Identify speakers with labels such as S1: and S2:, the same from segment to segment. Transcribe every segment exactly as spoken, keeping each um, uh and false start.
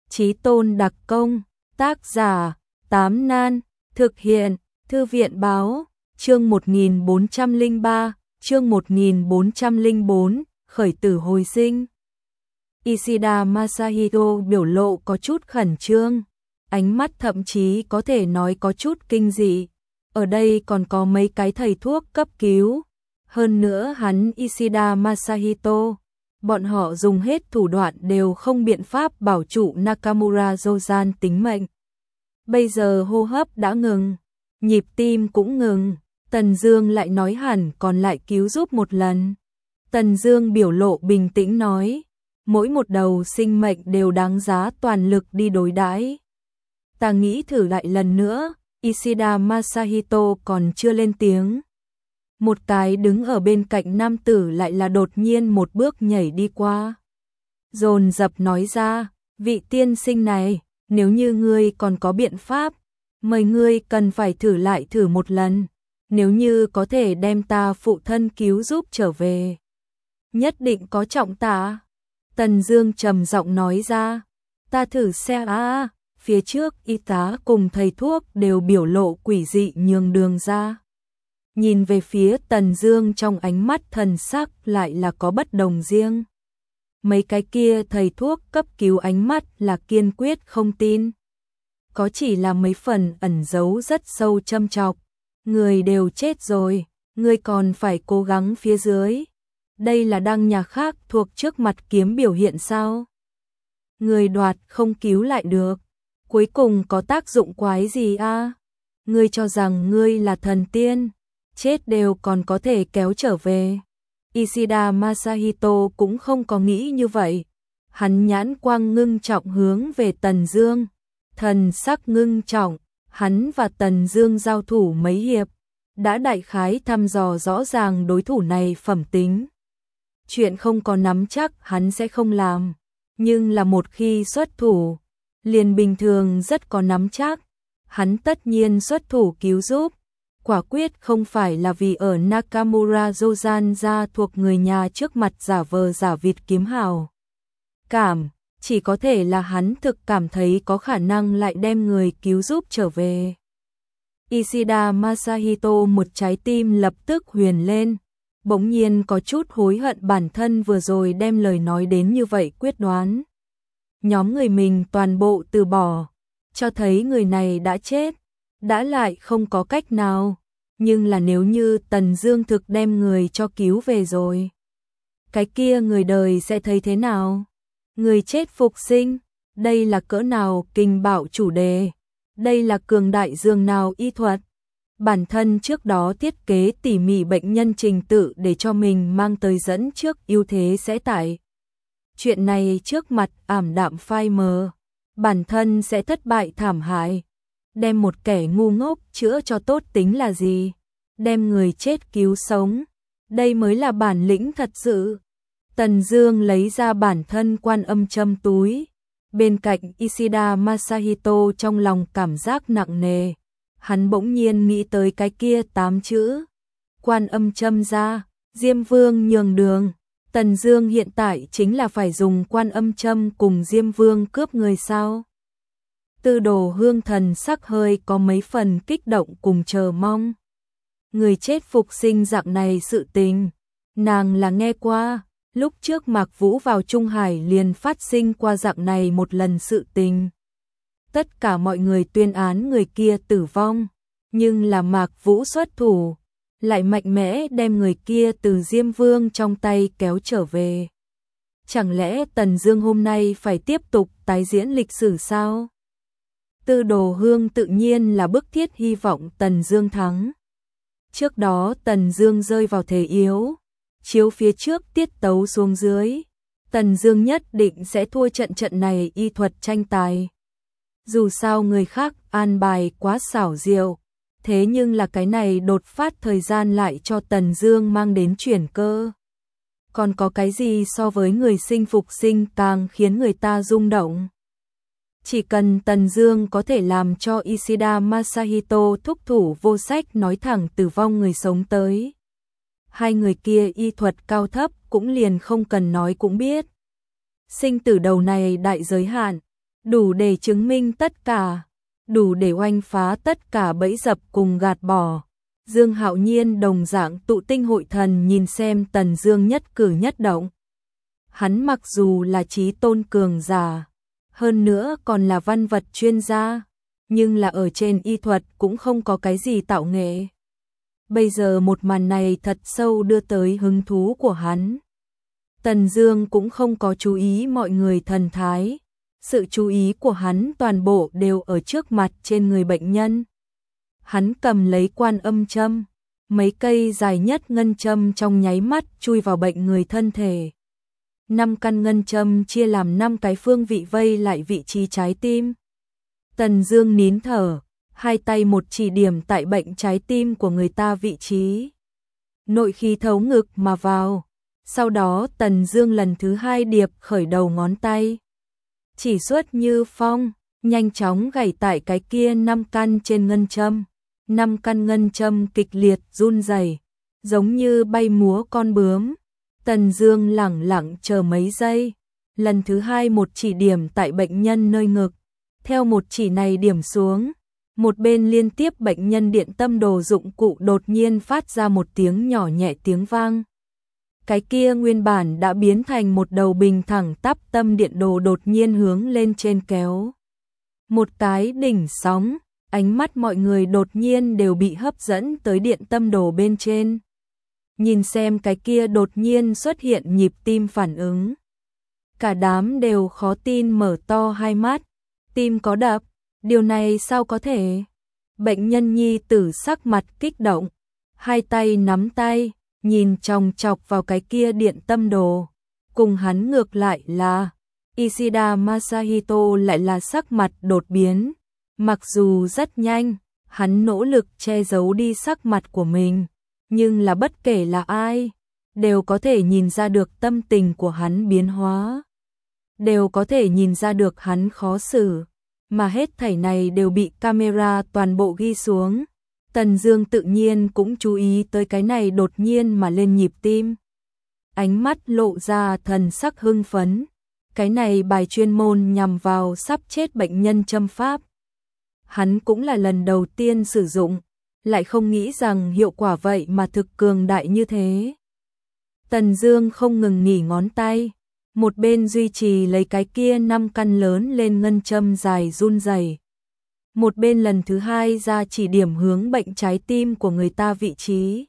S1: Chí tôn đặc công, tác giả, Tám Nan, thực hiện, Thư viện báo, chương một nghìn bốn trăm lẻ ba, chương một nghìn bốn trăm lẻ bốn, khởi tử hồi sinh. Ishida Masahito biểu lộ có chút khẩn trương, ánh mắt thậm chí có thể nói có chút kinh dị. Ở đây còn có mấy cái thầy thuốc cấp cứu. Hơn nữa hắn Ishida Masahito, bọn họ dùng hết thủ đoạn đều không biện pháp bảo trụ Nakamura Jojan tính mệnh. Bây giờ hô hấp đã ngừng, nhịp tim cũng ngừng, Tần Dương lại nói hẳn còn lại cứu giúp một lần. Tần Dương biểu lộ bình tĩnh nói, mỗi một đầu sinh mệnh đều đáng giá toàn lực đi đối đãi. Ta nghĩ thử lại lần nữa. Ishida Masahito còn chưa lên tiếng. Một cái đứng ở bên cạnh nam tử lại là đột nhiên một bước nhảy đi qua. Dồn dập nói ra, vị tiên sinh này, nếu như ngươi còn có biện pháp, mời ngươi cần phải thử lại thử một lần, nếu như có thể đem ta phụ thân cứu giúp trở về. Nhất định có trọng tạ. Tần Dương trầm giọng nói ra, ta thử xem a. Phía trước y tá cùng thầy thuốc đều biểu lộ quỷ dị nhường đường ra. Nhìn về phía Tần Dương trong ánh mắt thần sắc lại là có bất đồng riêng. Mấy cái kia thầy thuốc cấp cứu ánh mắt là kiên quyết không tin. Có chỉ là mấy phần ẩn giấu rất sâu châm chọc. Người đều chết rồi, người còn phải cố gắng phía dưới. Đây là đăng nhà khác thuộc trước mặt kiếm biểu hiện sao? Người đoạt không cứu lại được. Cuối cùng có tác dụng quái gì a? À? Ngươi cho rằng ngươi là thần tiên, chết đều còn có thể kéo trở về. Ishida Masahito cũng không có nghĩ như vậy. Hắn nhãn quang ngưng trọng hướng về Tần Dương, thần sắc ngưng trọng, hắn và Tần Dương giao thủ mấy hiệp, đã đại khái thăm dò rõ ràng đối thủ này phẩm tính. Chuyện không có nắm chắc hắn sẽ không làm, nhưng là một khi xuất thủ, liền bình thường rất có nắm chắc, hắn tất nhiên xuất thủ cứu giúp, quả quyết không phải là vì ở Nakamura Jojan gia thuộc người nhà trước mặt giả vờ giả vịt kiếm hào. Cảm, chỉ có thể là hắn thực cảm thấy có khả năng lại đem người cứu giúp trở về. Ishida Masahito một trái tim lập tức huyền lên, bỗng nhiên có chút hối hận bản thân vừa rồi đem lời nói đến như vậy quyết đoán. Nhóm người mình toàn bộ từ bỏ, cho thấy người này đã chết, đã lại không có cách nào, nhưng là nếu như Tần Dương thực đem người cho cứu về rồi, cái kia người đời sẽ thấy thế nào? Người chết phục sinh, đây là cỡ nào kinh bạo chủ đề, đây là cường đại dường nào y thuật. Bản thân trước đó thiết kế tỉ mỉ bệnh nhân trình tự để cho mình mang tới dẫn trước ưu thế sẽ tại. Chuyện này trước mặt ảm đạm phai mờ, bản thân sẽ thất bại thảm hại. Đem một kẻ ngu ngốc chữa cho tốt tính là gì? Đem người chết cứu sống, đây mới là bản lĩnh thật sự. Tần Dương lấy ra bản thân quan âm châm túi, bên cạnh Ishida Masahito trong lòng cảm giác nặng nề. Hắn bỗng nhiên nghĩ tới cái kia tám chữ, quan âm châm ra, Diêm Vương nhường đường. Tần Dương hiện tại chính là phải dùng quan âm châm cùng Diêm Vương cướp người sao? Tư Đồ Hương thần sắc hơi có mấy phần kích động cùng chờ mong. Người chết phục sinh dạng này sự tình, nàng là nghe qua, lúc trước Mạc Vũ vào Trung Hải liền phát sinh qua dạng này một lần sự tình. Tất cả mọi người tuyên án người kia tử vong, nhưng là Mạc Vũ xuất thủ, lại mạnh mẽ đem người kia từ Diêm Vương trong tay kéo trở về. Chẳng lẽ Tần Dương hôm nay phải tiếp tục tái diễn lịch sử sao? Tư Đồ Hương tự nhiên là bức thiết hy vọng Tần Dương thắng. Trước đó Tần Dương rơi vào thế yếu, chiếu phía trước tiết tấu xuống dưới, Tần Dương nhất định sẽ thua trận trận này y thuật tranh tài. Dù sao người khác an bài quá xảo diệu, thế nhưng là cái này đột phát thời gian lại cho Tần Dương mang đến chuyển cơ. Còn có cái gì so với người sinh phục sinh càng khiến người ta rung động? Chỉ cần Tần Dương có thể làm cho Ishida Masahito thúc thủ vô sách nói thẳng tử vong người sống tới. Hai người kia y thuật cao thấp cũng liền không cần nói cũng biết. Sinh tử đầu này đại giới hạn, đủ để chứng minh tất cả, đủ để oanh phá tất cả bẫy dập cùng gạt bỏ. Dương Hạo Nhiên đồng dạng tụ tinh hội thần nhìn xem Tần Dương nhất cử nhất động. Hắn mặc dù là chí tôn cường giả, hơn nữa còn là văn vật chuyên gia, nhưng là ở trên y thuật cũng không có cái gì tạo nghệ. Bây giờ một màn này thật sâu đưa tới hứng thú của hắn. Tần Dương cũng không có chú ý mọi người thần thái, sự chú ý của hắn toàn bộ đều ở trước mặt trên người bệnh nhân. Hắn cầm lấy quan âm châm, mấy cây dài nhất ngân châm trong nháy mắt chui vào bệnh người thân thể. Năm căn ngân châm chia làm năm cái phương vị vây lại vị trí trái tim. Tần Dương nín thở, hai tay một chỉ điểm tại bệnh trái tim của người ta vị trí. Nội khí thấu ngực mà vào. Sau đó Tần Dương lần thứ hai điệp khởi đầu ngón tay. Chỉ xuất như phong, nhanh chóng gảy tại cái kia năm căn trên ngân châm. Năm căn ngân châm kịch liệt run rẩy, giống như bay múa con bướm. Tần Dương lẳng lặng chờ mấy giây, lần thứ hai một chỉ điểm tại bệnh nhân nơi ngực. Theo một chỉ này điểm xuống, một bên liên tiếp bệnh nhân điện tâm đồ dụng cụ đột nhiên phát ra một tiếng nhỏ nhẹ tiếng vang. Cái kia nguyên bản đã biến thành một đầu bình thẳng tắp tâm điện đồ đột nhiên hướng lên trên kéo. Một cái đỉnh sóng, ánh mắt mọi người đột nhiên đều bị hấp dẫn tới điện tâm đồ bên trên. Nhìn xem cái kia đột nhiên xuất hiện nhịp tim phản ứng. Cả đám đều khó tin mở to hai mắt, tim có đập, điều này sao có thể? Bệnh nhân nhi tử sắc mặt kích động, hai tay nắm tay, nhìn chòng chọc vào cái kia điện tâm đồ. Cùng hắn ngược lại là Ishida Masahito lại là sắc mặt đột biến. Mặc dù rất nhanh, hắn nỗ lực che giấu đi sắc mặt của mình, nhưng là bất kể là ai, đều có thể nhìn ra được tâm tình của hắn biến hóa. Đều có thể nhìn ra được hắn khó xử, mà hết thảy này đều bị camera toàn bộ ghi xuống. Tần Dương tự nhiên cũng chú ý tới cái này đột nhiên mà lên nhịp tim. Ánh mắt lộ ra thần sắc hưng phấn. Cái này bài chuyên môn nhằm vào sắp chết bệnh nhân châm pháp. Hắn cũng là lần đầu tiên sử dụng, lại không nghĩ rằng hiệu quả vậy mà thực cường đại như thế. Tần Dương không ngừng nghỉ ngón tay, một bên duy trì lấy cái kia năm căn lớn lên ngân châm dài run rẩy, một bên lần thứ hai ra chỉ điểm hướng bệnh trái tim của người ta vị trí.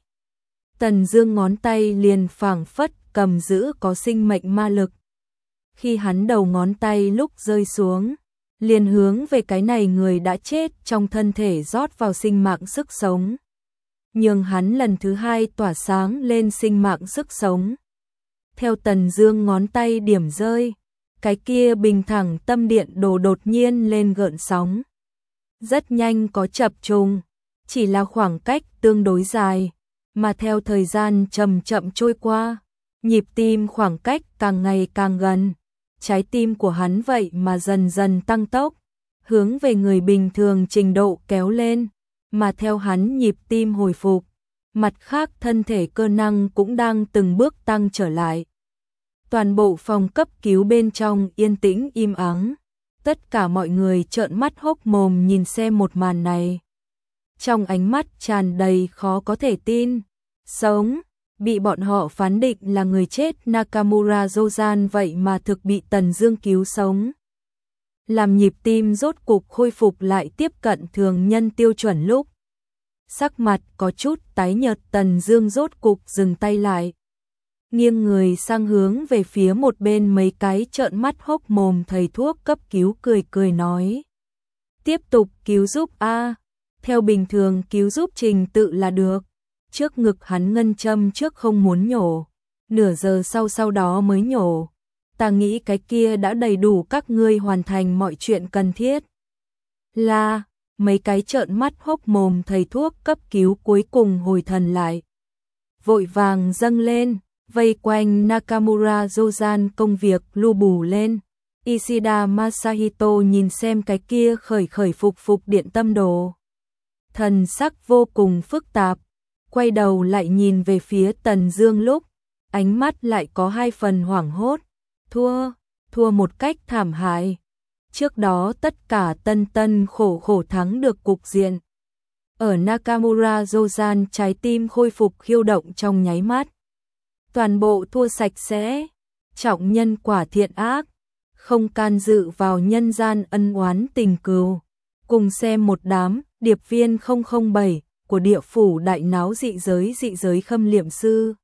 S1: Tần Dương ngón tay liền phảng phất cầm giữ có sinh mệnh ma lực. Khi hắn đầu ngón tay lúc rơi xuống, liền hướng về cái này người đã chết trong thân thể rót vào sinh mạng sức sống. Nhưng hắn lần thứ hai tỏa sáng lên sinh mạng sức sống. Theo Tần Dương ngón tay điểm rơi, cái kia bình thẳng tâm điện đồ đột nhiên lên gợn sóng. Rất nhanh có chập trùng, chỉ là khoảng cách tương đối dài, mà theo thời gian chậm chậm trôi qua, nhịp tim khoảng cách càng ngày càng gần. Trái tim của hắn vậy mà dần dần tăng tốc, hướng về người bình thường trình độ kéo lên, mà theo hắn nhịp tim hồi phục, mặt khác thân thể cơ năng cũng đang từng bước tăng trở lại. Toàn bộ phòng cấp cứu bên trong yên tĩnh im ắng, tất cả mọi người trợn mắt hốc mồm nhìn xem một màn này. Trong ánh mắt tràn đầy khó có thể tin, sống, bị bọn họ phán định là người chết Nakamura Jojan vậy mà thực bị Tần Dương cứu sống. Làm nhịp tim rốt cục khôi phục lại tiếp cận thường nhân tiêu chuẩn lúc. Sắc mặt có chút tái nhợt, Tần Dương rốt cục dừng tay lại. Nghiêng người sang hướng về phía một bên mấy cái trợn mắt hốc mồm thầy thuốc cấp cứu cười cười nói. Tiếp tục cứu giúp a, theo bình thường cứu giúp trình tự là được. Trước ngực hắn ngân châm trước không muốn nhổ, nửa giờ sau sau đó mới nhổ. Ta nghĩ cái kia đã đầy đủ các ngươi hoàn thành mọi chuyện cần thiết. Là, mấy cái trợn mắt hốc mồm thầy thuốc cấp cứu cuối cùng hồi thần lại. Vội vàng dâng lên, vây quanh Nakamura Jojan công việc lu bù lên. Ishida Masahito nhìn xem cái kia khởi khởi phục phục điện tâm đồ. Thần sắc vô cùng phức tạp. Quay đầu lại nhìn về phía Tần Dương lúc, ánh mắt lại có hai phần hoảng hốt. Thua, thua một cách thảm hại. trước đó tất cả tân tân khổ khổ thắng được cục diện. Ở Nakamura Jojan trái tim khôi phục khiêu động trong nháy mắt. Toàn bộ thua sạch sẽ, trọng nhân quả thiện ác, không can dự vào nhân gian ân oán tình cừu. Cùng xem một đám điệp viên không không bảy của địa phủ đại náo dị giới dị giới khâm liệm sư.